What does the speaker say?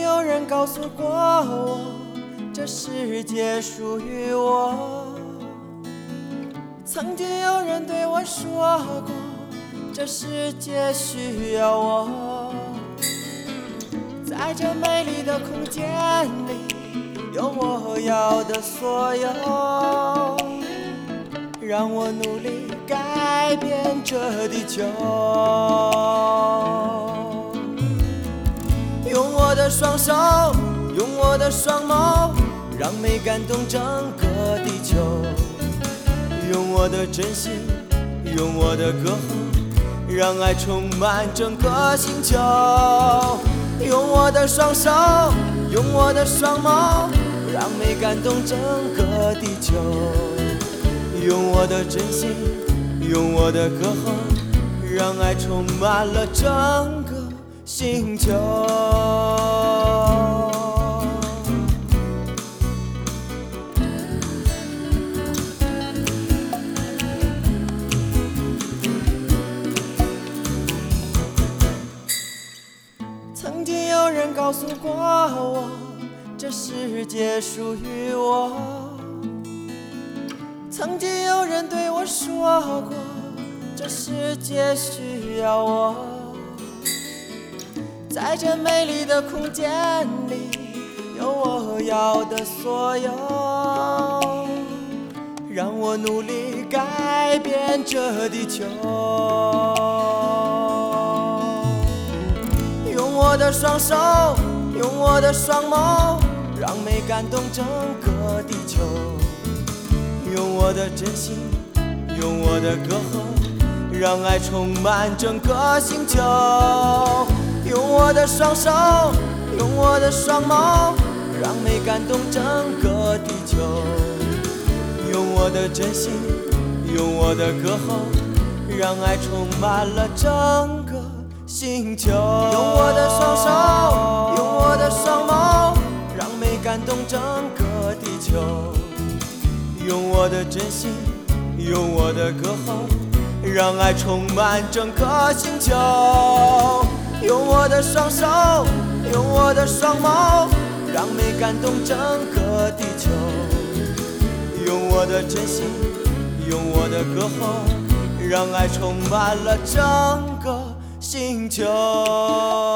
有人告诉过我，这世界属于我。曾经有人对我说过，这世界需要我。在这美丽的空间里，有我要的所有，让我努力改变这地球。用我的双手，用我的双眸，让美感动整个地球。用我的真心，用我的歌喉，让爱充满整个星球。用我的双手，用我的双眸，让美感动整个地球。用我的真心，用我的歌喉，让爱充满了整个星球。曾经有人告诉过我，这世界属于我。曾经有人对我说过，这世界需要我。在这美丽的空间里，有我要的所有，让我努力改变这地球。用我的双手，用我的双眸，让美感动整个地球。用我的真心，用我的歌喉，让爱充满整个星球。用我的双手，用我的双眸，让美感动整个地球。用我的真心，用我的歌喉，让爱充满了整个星球。用我的双手，用我的双眸，让美感动整个地球。用我的真心，用我的歌喉，让爱充满整个星球。用我的双手，用我的双眸，让美感动整个地球。用我的真心，用我的歌喉，让爱充满了整个星球。